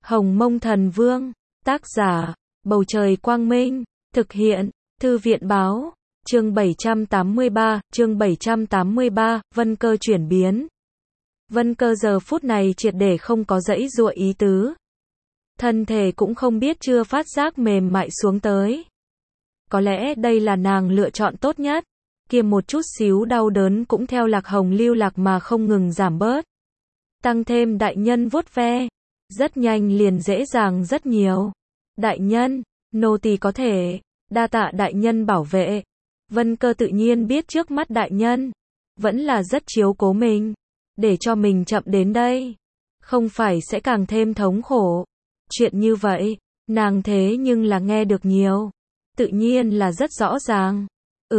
Hồng Mông Thần Vương, tác giả, Bầu Trời Quang Minh, thực hiện, Thư viện Báo, chương 783, Vân Cơ chuyển biến. Vân Cơ giờ phút này triệt để không có giãy giụa ý tứ. Thân thể cũng không biết chưa phát giác mềm mại xuống tới. Có lẽ đây là nàng lựa chọn tốt nhất. Kia một chút xíu đau đớn cũng theo lạc hồng lưu lạc mà không ngừng giảm bớt. Tăng thêm đại nhân vuốt ve. Rất nhanh liền dễ dàng rất nhiều. Đại nhân, nô tỳ có thể, đa tạ đại nhân bảo vệ. Vân Cơ tự nhiên biết trước mắt đại nhân, vẫn là rất chiếu cố mình. Để cho mình chậm đến đây, không phải sẽ càng thêm thống khổ. Chuyện như vậy, nàng thế nhưng là nghe được nhiều. Tự nhiên là rất rõ ràng.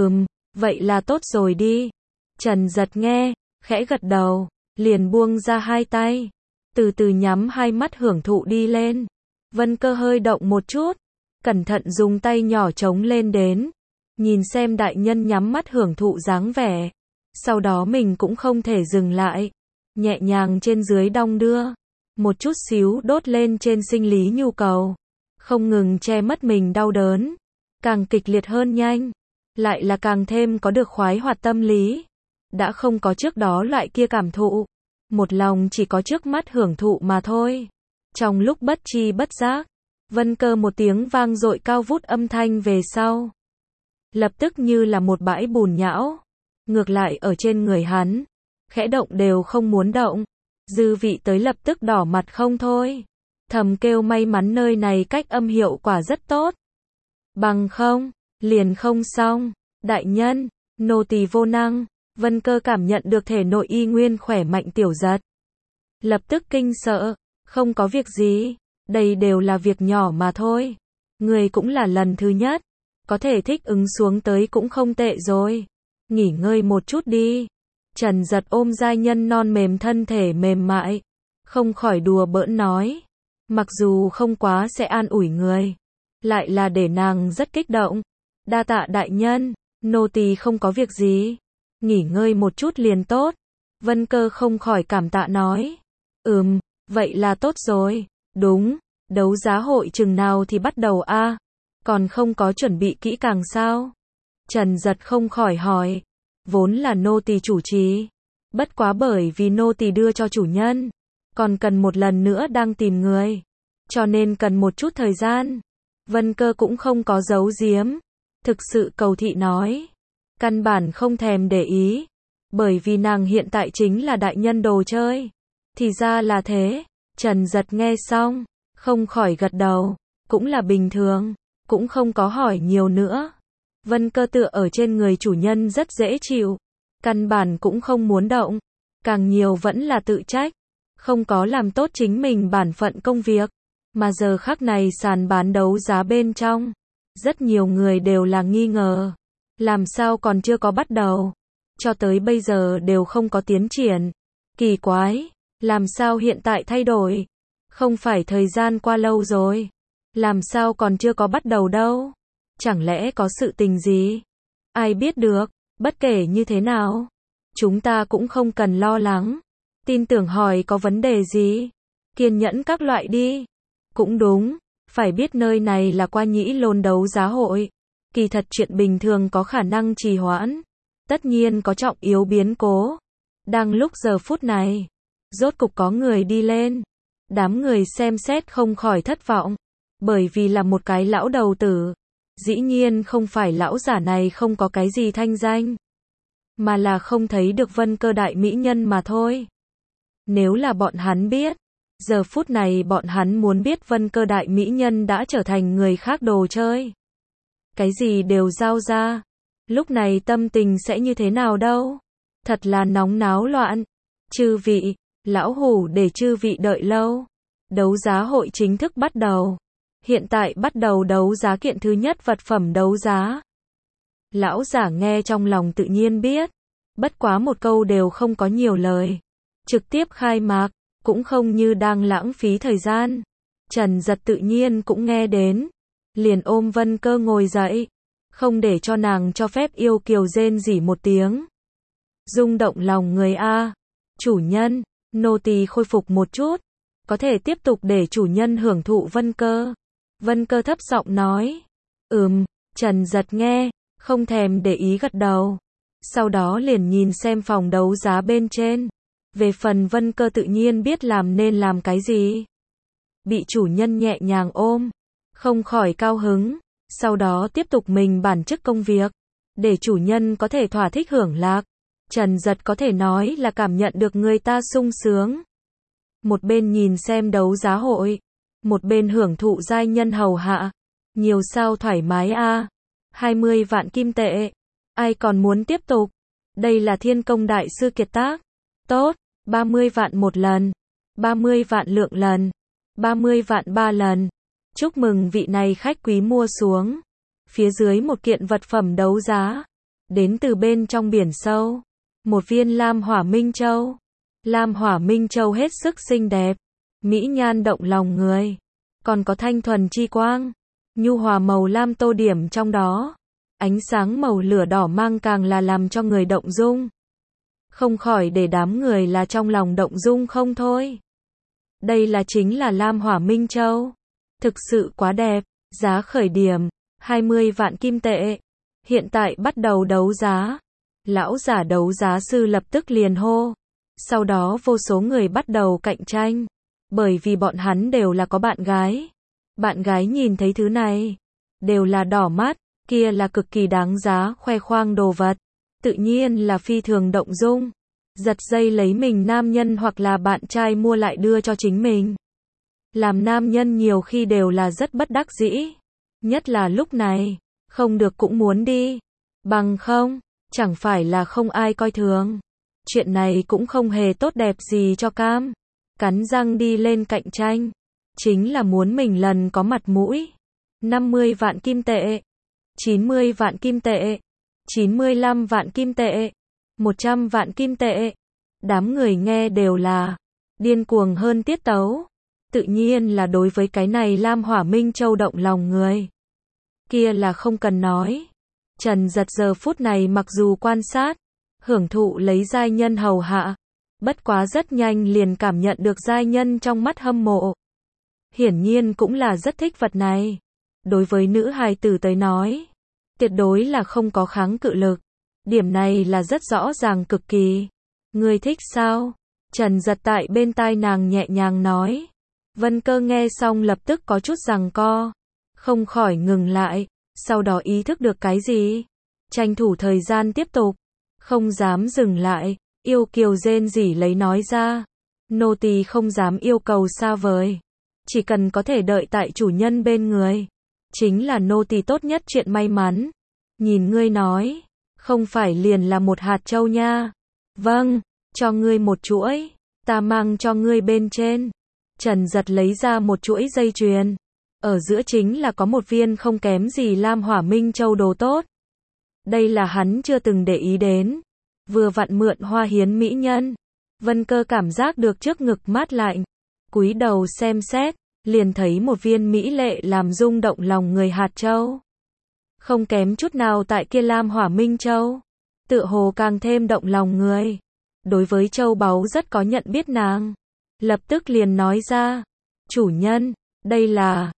Vậy là tốt rồi đi. Trần Giật nghe, khẽ gật đầu, liền buông ra hai tay. Từ từ nhắm hai mắt hưởng thụ đi lên. Vân Cơ hơi động một chút, cẩn thận dùng tay nhỏ chống lên đến. Nhìn xem đại nhân nhắm mắt hưởng thụ dáng vẻ. Sau đó mình cũng không thể dừng lại. Nhẹ nhàng trên dưới đong đưa. Một chút xíu đốt lên trên sinh lý nhu cầu. Không ngừng che mất mình đau đớn. Càng kịch liệt hơn nhanh. Lại là càng thêm có được khoái hoạt tâm lý. Đã không có trước đó loại kia cảm thụ. Một lòng chỉ có trước mắt hưởng thụ mà thôi. Trong lúc bất tri bất giác, Vân Cơ một tiếng vang dội cao vút âm thanh về sau. Lập tức như là một bãi bùn nhão. Ngược lại ở trên người hắn. Khẽ động đều không muốn động. Dư vị tới lập tức đỏ mặt không thôi. Thầm kêu may mắn nơi này cách âm hiệu quả rất tốt. Bằng không, liền không xong. Đại nhân, nô tỳ vô năng. Vân Cơ cảm nhận được thể nội y nguyên khỏe mạnh tiểu giật. Lập tức kinh sợ. Không có việc gì. Đây đều là việc nhỏ mà thôi. Người cũng là lần thứ nhất. Có thể thích ứng xuống tới cũng không tệ rồi. Nghỉ ngơi một chút đi. Trần Giật ôm giai nhân non mềm thân thể mềm mại. Không khỏi đùa bỡn nói. Mặc dù không quá sẽ an ủi người. Lại là để nàng rất kích động. Đa tạ đại nhân. Nô tỳ không có việc gì. Nghỉ ngơi một chút liền tốt. Vân Cơ không khỏi cảm tạ nói. Vậy là tốt rồi. Đúng. Đấu giá hội chừng nào thì bắt đầu a? Còn không có chuẩn bị kỹ càng sao? Trần Giật không khỏi hỏi. Vốn là nô tỳ chủ trì. Bất quá bởi vì nô tỳ đưa cho chủ nhân. Còn cần một lần nữa đang tìm người. Cho nên cần một chút thời gian. Vân Cơ cũng không có giấu giếm. Thực sự cầu thị nói. Căn bản không thèm để ý. Bởi vì nàng hiện tại chính là đại nhân đồ chơi. Thì ra là thế. Trần Giật nghe xong. Không khỏi gật đầu. Cũng là bình thường. Cũng không có hỏi nhiều nữa. Vân Cơ tựa ở trên người chủ nhân rất dễ chịu. Căn bản cũng không muốn động. Càng nhiều vẫn là tự trách. Không có làm tốt chính mình bản phận công việc. Mà giờ khắc này sàn bán đấu giá bên trong. Rất nhiều người đều là nghi ngờ. Làm sao còn chưa có bắt đầu. Cho tới bây giờ đều không có tiến triển. Kỳ quái. Làm sao hiện tại thay đổi. Không phải thời gian qua lâu rồi. Làm sao còn chưa có bắt đầu đâu. Chẳng lẽ có sự tình gì? Ai biết được. Bất kể như thế nào. Chúng ta cũng không cần lo lắng. Tin tưởng hỏi có vấn đề gì. Kiên nhẫn các loại đi. Cũng đúng. Phải biết nơi này là qua nhĩ lôn đấu giá hội. Kỳ thật chuyện bình thường có khả năng trì hoãn. Tất nhiên có trọng yếu biến cố. Đang lúc giờ phút này. Rốt cục có người đi lên. Đám người xem xét không khỏi thất vọng. Bởi vì là một cái lão đầu tử. Dĩ nhiên không phải lão giả này không có cái gì thanh danh. Mà là không thấy được Vân Cơ đại mỹ nhân mà thôi. Nếu là bọn hắn biết. Giờ phút này bọn hắn muốn biết Vân Cơ đại mỹ nhân đã trở thành người khác đồ chơi. Cái gì đều giao ra. Lúc này tâm tình sẽ như thế nào đâu. Thật là nóng náo loạn. Chư vị, lão hủ để chư vị đợi lâu. Đấu giá hội chính thức bắt đầu. Hiện tại bắt đầu đấu giá kiện thứ nhất vật phẩm đấu giá. Lão giả nghe trong lòng tự nhiên biết. Bất quá một câu đều không có nhiều lời. Trực tiếp khai mạc. Cũng không như đang lãng phí thời gian. Trần Giật tự nhiên cũng nghe đến. Liền ôm Vân Cơ ngồi dậy. Không để cho nàng cho phép yêu kiều rên rỉ một tiếng. Rung động lòng người a. Chủ nhân, nô tỳ khôi phục một chút. có thể tiếp tục để chủ nhân hưởng thụ Vân Cơ. Vân Cơ thấp giọng nói. Trần Giật nghe, không thèm để ý gật đầu. Sau đó liền nhìn xem phòng đấu giá bên trên. Về phần Vân Cơ tự nhiên biết làm nên làm cái gì. Bị chủ nhân nhẹ nhàng ôm, không khỏi cao hứng. Sau đó tiếp tục mình bản chức công việc, để chủ nhân có thể thỏa thích hưởng lạc. Trần Giật có thể nói là cảm nhận được người ta sung sướng. Một bên nhìn xem đấu giá hội, một bên hưởng thụ giai nhân hầu hạ. Nhiều sao thoải mái a. 20 vạn kim tệ. Ai còn muốn tiếp tục? Đây là thiên công đại sư kiệt tác. Tốt, 30 vạn một lần, 30 vạn lượng lần, 30 vạn 3 lần. Chúc mừng vị này khách quý mua xuống. Phía dưới một kiện vật phẩm đấu giá. Đến từ bên trong biển sâu. Một viên lam hỏa minh châu. Lam hỏa minh châu hết sức xinh đẹp. Mỹ nhan động lòng người. Còn có thanh thuần chi quang. Nhu hòa màu lam tô điểm trong đó. Ánh sáng màu lửa đỏ mang càng là làm cho người động dung. Không khỏi để đám người là trong lòng động dung không thôi. Đây là chính là lam hỏa minh châu. Thực sự quá đẹp. Giá khởi điểm 20 vạn kim tệ. Hiện tại bắt đầu đấu giá. Lão giả đấu giá sư lập tức liền hô. Sau đó vô số người bắt đầu cạnh tranh. Bởi vì bọn hắn đều là có bạn gái. Bạn gái nhìn thấy thứ này, đều là đỏ mắt, kia là cực kỳ đáng giá khoe khoang đồ vật. Tự nhiên là phi thường động dung. Giật dây lấy mình nam nhân hoặc là bạn trai mua lại đưa cho chính mình. Làm nam nhân nhiều khi đều là rất bất đắc dĩ. Nhất là lúc này, không được cũng muốn đi. Bằng không, chẳng phải là không ai coi thường. Chuyện này cũng không hề tốt đẹp gì cho cam. Cắn răng đi lên cạnh tranh. Chính là muốn mình lần có mặt mũi. 50 vạn kim tệ. 90 vạn kim tệ. 95 vạn kim tệ. 100 vạn kim tệ. Đám người nghe đều là điên cuồng hơn tiết tấu. Tự nhiên là đối với cái này lam hỏa minh châu động lòng người. Kia là không cần nói. Trần Giật giờ phút này mặc dù quan sát, hưởng thụ lấy giai nhân hầu hạ. Bất quá rất nhanh liền cảm nhận được giai nhân trong mắt hâm mộ. Hiển nhiên cũng là rất thích vật này. Đối với nữ hài tử tới nói, tuyệt đối là không có kháng cự lực. Điểm này là rất rõ ràng cực kỳ. Ngươi thích sao? Trần Giật tại bên tai nàng nhẹ nhàng nói. Vân Cơ nghe xong lập tức có chút giằng co. Không khỏi ngừng lại. Sau đó ý thức được cái gì? Tranh thủ thời gian tiếp tục. Không dám dừng lại. Yêu kiều rên rỉ lấy nói ra. Nô tỳ không dám yêu cầu xa vời. Chỉ cần có thể đợi tại chủ nhân bên người. Chính là nô tỳ tốt nhất chuyện may mắn. Nhìn ngươi nói. Không phải liền là một hạt châu nha. Vâng, cho ngươi một chuỗi. Ta mang cho ngươi bên trên. Trần Giật lấy ra một chuỗi dây chuyền. Ở giữa chính là có một viên không kém gì lam hỏa minh châu đồ tốt. Đây là hắn chưa từng để ý đến. Vừa vặn mượn hoa hiến mỹ nhân. Vân Cơ cảm giác được trước ngực mát lạnh. Cúi đầu xem xét, liền thấy một viên mỹ lệ làm rung động lòng người hạt châu. Không kém chút nào tại kia lam hỏa minh châu. Tựa hồ càng thêm động lòng người. Đối với châu báu rất có nhận biết nàng. Lập tức liền nói ra. Chủ nhân, đây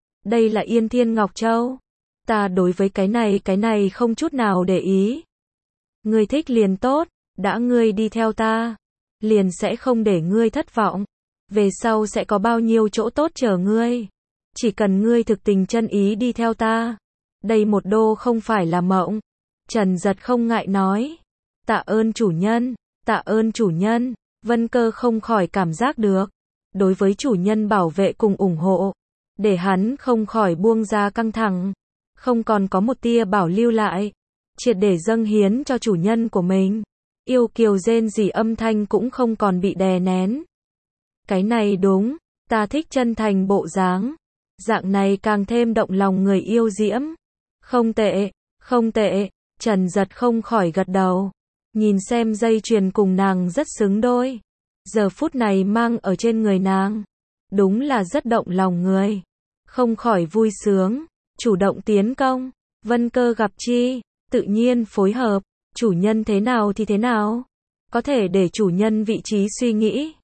là Yên Thiên Ngọc Châu. Ta đối với cái này không chút nào để ý. Ngươi thích liền tốt, đã ngươi đi theo ta, liền sẽ không để ngươi thất vọng. Về sau sẽ có bao nhiêu chỗ tốt chờ ngươi. Chỉ cần ngươi thực tình chân ý đi theo ta. Đây một đô không phải là mộng. Trần Giật không ngại nói. Tạ ơn chủ nhân, tạ ơn chủ nhân. Vân Cơ không khỏi cảm giác được. Đối với chủ nhân bảo vệ cùng ủng hộ. Để hắn không khỏi buông ra căng thẳng. Không còn có một tia bảo lưu lại. Triệt để dâng hiến cho chủ nhân của mình. Yêu kiều rên rỉ âm thanh cũng không còn bị đè nén. Cái này đúng, ta thích chân thành bộ dáng. Dạng này càng thêm động lòng người yêu diễm. Không tệ, không tệ. Trần Giật không khỏi gật đầu. Nhìn xem dây chuyền cùng nàng rất xứng đôi. Giờ phút này mang ở trên người nàng. Đúng là rất động lòng người. Không khỏi vui sướng. Chủ động tiến công. Vân Cơ gặp chi, tự nhiên phối hợp. Chủ nhân thế nào thì thế nào. Có thể để chủ nhân vị trí suy nghĩ.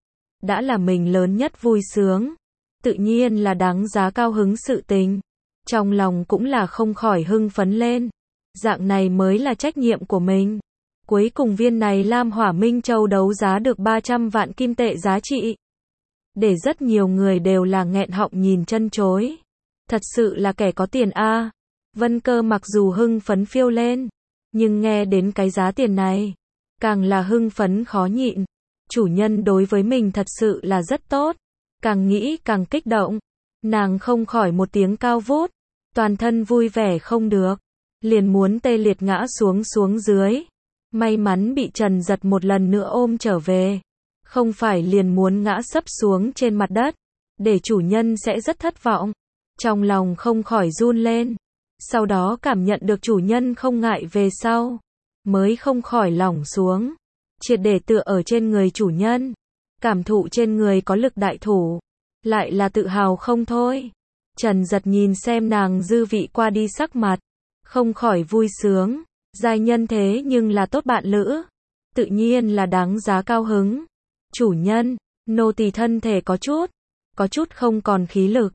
đã là mình lớn nhất vui sướng, tự nhiên là đáng giá cao hứng sự tình. Trong lòng cũng là không khỏi hưng phấn lên. Dạng này mới là trách nhiệm của mình. Cuối cùng viên này Lam Hỏa Minh Châu đấu giá được 300 vạn kim tệ giá trị. Để rất nhiều người đều là nghẹn họng nhìn chân chối. Thật sự là kẻ có tiền a. Vân Cơ mặc dù hưng phấn phiêu lên, nhưng nghe đến cái giá tiền này, càng là hưng phấn khó nhịn. Chủ nhân đối với mình thật sự là rất tốt. Càng nghĩ càng kích động. Nàng không khỏi một tiếng cao vút. Toàn thân vui vẻ không được. Liền muốn tê liệt ngã xuống dưới. May mắn bị Trần Giật một lần nữa ôm trở về. Không phải liền muốn ngã sấp xuống trên mặt đất. Để chủ nhân sẽ rất thất vọng. Trong lòng không khỏi run lên. Sau đó cảm nhận được chủ nhân không ngại về sau. Mới không khỏi lỏng xuống. Triệt để tựa ở trên người chủ nhân. Cảm thụ trên người có lực đại thủ. Lại là tự hào không thôi. Trần Giật nhìn xem nàng dư vị qua đi sắc mặt. Không khỏi vui sướng. Giai nhân thế nhưng là tốt bạn lữ. Tự nhiên là đáng giá cao hứng. Chủ nhân, nô tỳ thân thể có chút không còn khí lực.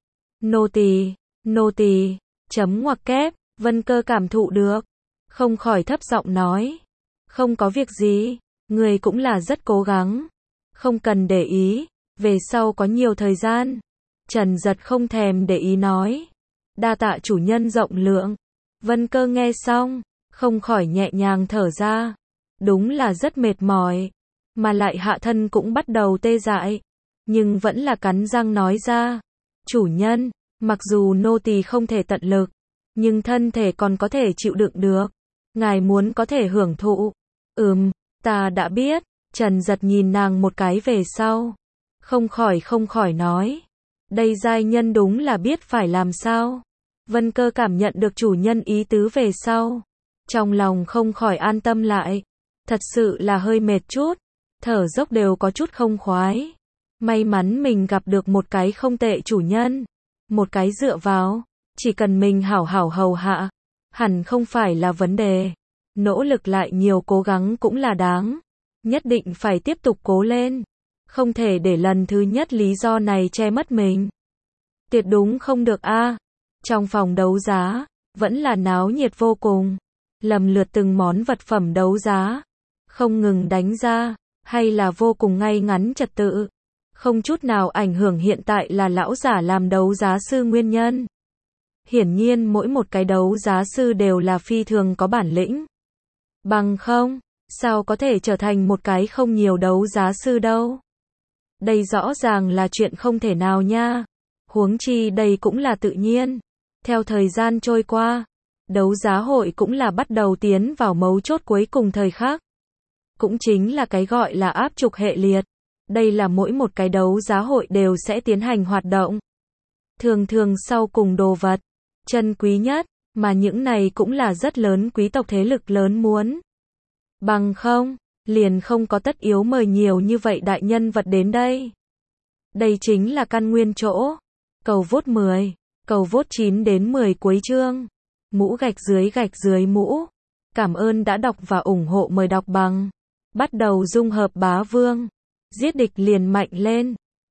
Nô tỳ, chấm ngoặc kép, Vân Cơ cảm thụ được. Không khỏi thấp giọng nói. Không có việc gì, người cũng là rất cố gắng. Không cần để ý, về sau có nhiều thời gian. Trần Giật không thèm để ý nói. Đa tạ chủ nhân rộng lượng. Vân Cơ nghe xong, không khỏi nhẹ nhàng thở ra. Đúng là rất mệt mỏi. Mà lại hạ thân cũng bắt đầu tê dại. Nhưng vẫn là cắn răng nói ra. Chủ nhân, mặc dù nô tỳ không thể tận lực, nhưng thân thể còn có thể chịu đựng được. Ngài muốn có thể hưởng thụ. Ta đã biết. Trần Giật nhìn nàng một cái về sau. Không khỏi nói. Đây giai nhân đúng là biết phải làm sao. Vân Cơ cảm nhận được chủ nhân ý tứ về sau. Trong lòng không khỏi an tâm lại. Thật sự là hơi mệt chút. Thở dốc đều có chút không khoái. May mắn mình gặp được một cái không tệ chủ nhân. Một cái dựa vào. Chỉ cần mình hảo hảo hầu hạ. Hẳn không phải là vấn đề. Nỗ lực lại nhiều cố gắng cũng là đáng. Nhất định phải tiếp tục cố lên. Không thể để lần thứ nhất lý do này che mất mình. Tuyệt đúng không được a. Trong phòng đấu giá, vẫn là náo nhiệt vô cùng. Lầm lượt từng món vật phẩm đấu giá. Không ngừng đánh ra, hay là vô cùng ngay ngắn trật tự. Không chút nào ảnh hưởng hiện tại là lão giả làm đấu giá sư nguyên nhân. Hiển nhiên mỗi một cái đấu giá sư đều là phi thường có bản lĩnh. Bằng không, sao có thể trở thành một cái không nhiều đấu giá sư đâu. Đây rõ ràng là chuyện không thể nào nha. Huống chi đây cũng là tự nhiên. Theo thời gian trôi qua, đấu giá hội cũng là bắt đầu tiến vào mấu chốt cuối cùng thời khắc. Cũng chính là cái gọi là áp trục hệ liệt. Đây là mỗi một cái đấu giá hội đều sẽ tiến hành hoạt động. Thường thường sau cùng đồ vật, chân quý nhất, mà những này cũng là rất lớn quý tộc thế lực lớn muốn. Bằng không, liền không có tất yếu mời nhiều như vậy đại nhân vật đến đây. Đây chính là căn nguyên chỗ. Cầu vote 10, cầu vote 9 đến 10 cuối chương. Mũ gạch dưới mũ. Cảm ơn đã đọc và ủng hộ, mời đọc bằng. Bắt đầu dung hợp bá vương. Giết địch liền mạnh lên.